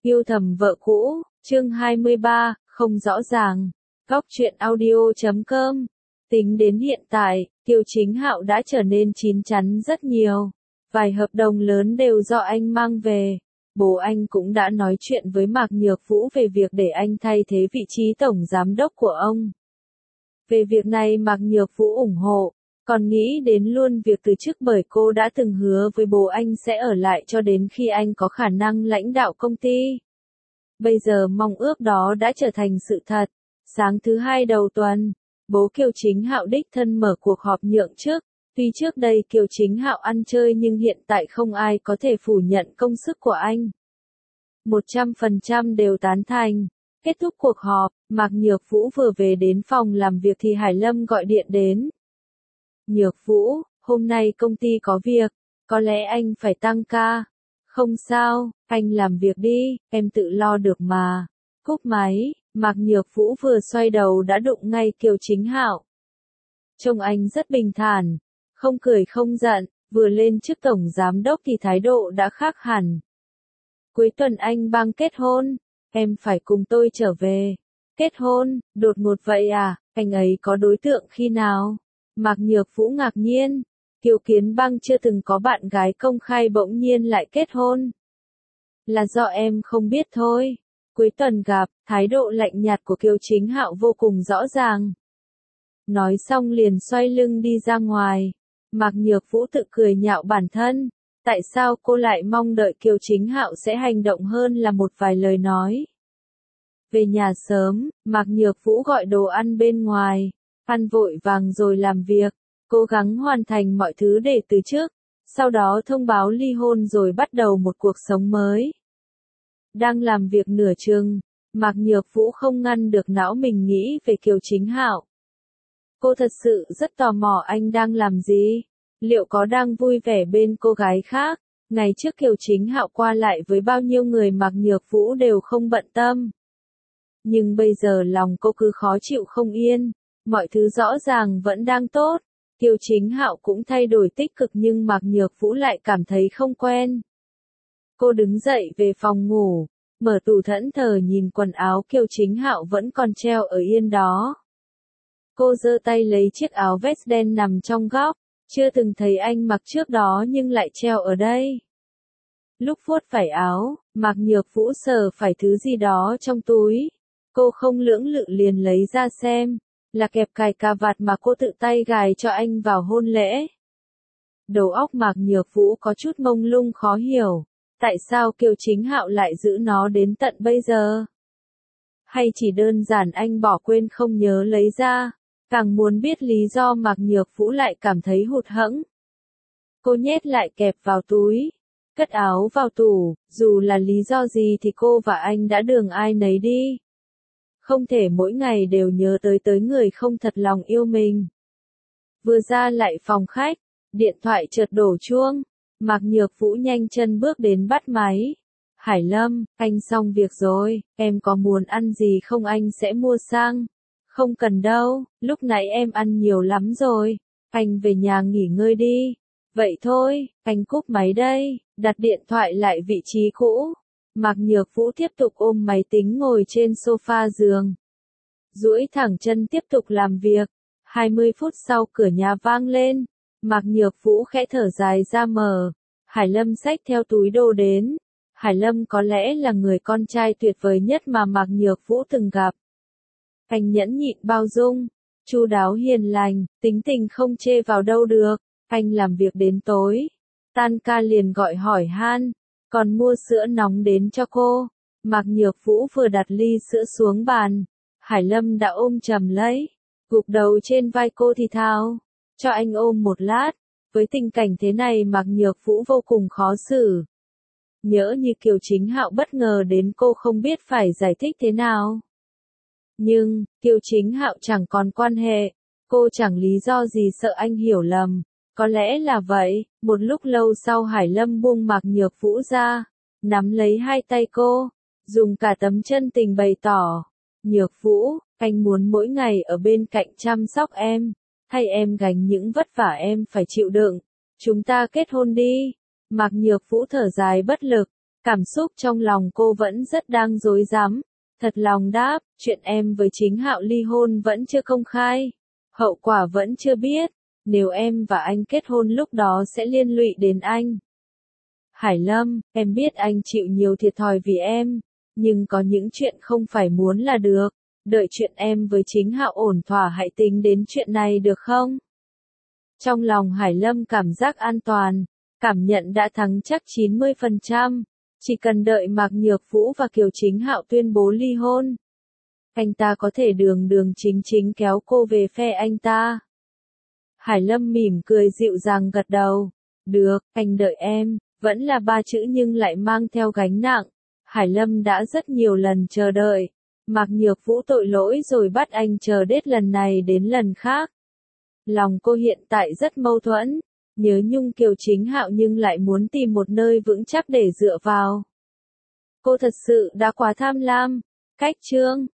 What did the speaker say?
Yêu thầm vợ cũ, chương 23, không rõ ràng. Góc truyện audio.com. Tính đến hiện tại, Kiều Chính Hạo đã trở nên chín chắn rất nhiều. Vài hợp đồng lớn đều do anh mang về. Bố anh cũng đã nói chuyện với Mạc Nhược Vũ về việc để anh thay thế vị trí tổng giám đốc của ông. Về việc này Mạc Nhược Vũ ủng hộ, còn nghĩ đến luôn việc từ chức bởi cô đã từng hứa với bố anh sẽ ở lại cho đến khi anh có khả năng lãnh đạo công ty. Bây giờ mong ước đó đã trở thành sự thật. Sáng thứ Hai đầu tuần, bố Kiều Chính Hạo đích thân mở cuộc họp nhượng chức. Tuy trước đây Kiều Chính Hạo ăn chơi nhưng hiện tại không ai có thể phủ nhận công sức của anh. 100% đều tán thành. Kết thúc cuộc họp, Mạc Nhược Vũ vừa về đến phòng làm việc thì Hải Lâm gọi điện đến. Nhược Vũ, hôm nay công ty có việc, có lẽ anh phải tăng ca. Không sao, anh làm việc đi, em tự lo được mà. Cúp máy, Mạc Nhược Vũ vừa xoay đầu đã đụng ngay Kiều Chính Hạo. Trông anh rất bình thản, không cười không giận, vừa lên chức tổng giám đốc thì thái độ đã khác hẳn. Cuối tuần anh bang kết hôn, em phải cùng tôi trở về. Kết hôn, đột ngột vậy à, anh ấy có đối tượng khi nào? Mạc Nhược Vũ ngạc nhiên, Kiều Kiến Bang chưa từng có bạn gái công khai bỗng nhiên lại kết hôn. Là do em không biết thôi. Cuối tuần gặp, thái độ lạnh nhạt của Kiều Chính Hạo vô cùng rõ ràng. Nói xong liền xoay lưng đi ra ngoài. Mạc Nhược Vũ tự cười nhạo bản thân. Tại sao cô lại mong đợi Kiều Chính Hạo sẽ hành động hơn là một vài lời nói. Về nhà sớm, Mạc Nhược Vũ gọi đồ ăn bên ngoài. Ăn vội vàng rồi làm việc. Cố gắng hoàn thành mọi thứ để từ chức. Sau đó thông báo ly hôn rồi bắt đầu một cuộc sống mới. Đang làm việc nửa chừng, Mạc Nhược Vũ không ngăn được não mình nghĩ về Kiều Chính Hạo. Cô thật sự rất tò mò anh đang làm gì? Liệu có đang vui vẻ bên cô gái khác? Ngày trước Kiều Chính Hạo qua lại với bao nhiêu người Mạc Nhược Vũ đều không bận tâm. Nhưng bây giờ lòng cô cứ khó chịu không yên. Mọi thứ rõ ràng vẫn đang tốt. Kiều Chính Hạo cũng thay đổi tích cực nhưng Mạc Nhược Vũ lại cảm thấy không quen. Cô đứng dậy về phòng ngủ, mở tủ thẫn thờ nhìn quần áo Kiều Chính Hạo vẫn còn treo ở yên đó. Cô giơ tay lấy chiếc áo vest đen nằm trong góc, chưa từng thấy anh mặc trước đó nhưng lại treo ở đây. Lúc vuốt vải áo, Mạc Nhược Vũ sờ phải thứ gì đó trong túi. Cô không lưỡng lự liền lấy ra xem, là kẹp cài cà vạt mà cô tự tay gài cho anh vào hôn lễ. Đầu óc Mạc Nhược Vũ có chút mông lung khó hiểu. Tại sao Kiều Chính Hạo lại giữ nó đến tận bây giờ? Hay chỉ đơn giản anh bỏ quên không nhớ lấy ra? Càng muốn biết lý do Mạc Nhược Vũ lại cảm thấy hụt hẫng. Cô nhét lại kẹp vào túi, cất áo vào tủ, dù là lý do gì thì cô và anh đã đường ai nấy đi. Không thể mỗi ngày đều nhớ tới người không thật lòng yêu mình. Vừa ra lại phòng khách, điện thoại chợt đổ chuông. Mạc Nhược Vũ nhanh chân bước đến bắt máy. Hải Lâm, anh xong việc rồi, em có muốn ăn gì không anh sẽ mua sang. Không cần đâu, lúc nãy em ăn nhiều lắm rồi. Anh về nhà nghỉ ngơi đi. Vậy thôi, anh cúp máy đây, đặt điện thoại lại vị trí cũ. Mạc Nhược Vũ tiếp tục ôm máy tính ngồi trên sofa giường. Duỗi thẳng chân tiếp tục làm việc. 20 phút sau cửa nhà vang lên. Mạc Nhược Vũ khẽ thở dài ra mở. Hải Lâm xách theo túi đồ đến. Hải Lâm có lẽ là người con trai tuyệt vời nhất mà Mạc Nhược Vũ từng gặp. Anh nhẫn nhịn bao dung, chu đáo hiền lành, tính tình không chê vào đâu được. Anh làm việc đến tối. Tan ca liền gọi hỏi han, còn mua sữa nóng đến cho cô. Mạc Nhược Vũ vừa đặt ly sữa xuống bàn. Hải Lâm đã ôm chầm lấy, gục đầu trên vai cô thì thào. Cho anh ôm một lát. Với tình cảnh thế này Mạc Nhược Vũ vô cùng khó xử. Nhỡ như Kiều Chính Hạo bất ngờ đến cô không biết phải giải thích thế nào. Nhưng, Kiều Chính Hạo chẳng còn quan hệ. Cô chẳng lý do gì sợ anh hiểu lầm. Có lẽ là vậy, một lúc lâu sau Hải Lâm buông Mạc Nhược Vũ ra. Nắm lấy hai tay cô. Dùng cả tấm chân tình bày tỏ. Nhược Vũ, anh muốn mỗi ngày ở bên cạnh chăm sóc em. Thay em gánh những vất vả em phải chịu đựng. Chúng ta kết hôn đi. Mạc Nhược Vũ thở dài bất lực. Cảm xúc trong lòng cô vẫn rất đang rối rắm. Thật lòng đáp, chuyện em với Chính Hạo ly hôn vẫn chưa công khai. Hậu quả vẫn chưa biết. Nếu em và anh kết hôn lúc đó sẽ liên lụy đến anh. Hải Lâm, em biết anh chịu nhiều thiệt thòi vì em. Nhưng có những chuyện không phải muốn là được. Đợi chuyện em với Chính Hạo ổn thỏa hãy tính đến chuyện này được không? Trong lòng Hải Lâm cảm giác an toàn. Cảm nhận đã thắng chắc 90%. Chỉ cần đợi Mạc Nhược Vũ và Kiều Chính Hạo tuyên bố ly hôn. Anh ta có thể đường đường chính chính kéo cô về phe anh ta. Hải Lâm mỉm cười dịu dàng gật đầu. Được, anh đợi em. Vẫn là 3 chữ nhưng lại mang theo gánh nặng. Hải Lâm đã rất nhiều lần chờ đợi. Mạc Nhược Vũ tội lỗi rồi bắt anh chờ đết lần này đến lần khác. Lòng cô hiện tại rất mâu thuẫn. Nhớ nhung Kiều Chính Hạo nhưng lại muốn tìm một nơi vững chắc để dựa vào. Cô thật sự đã quá tham lam. Cách chương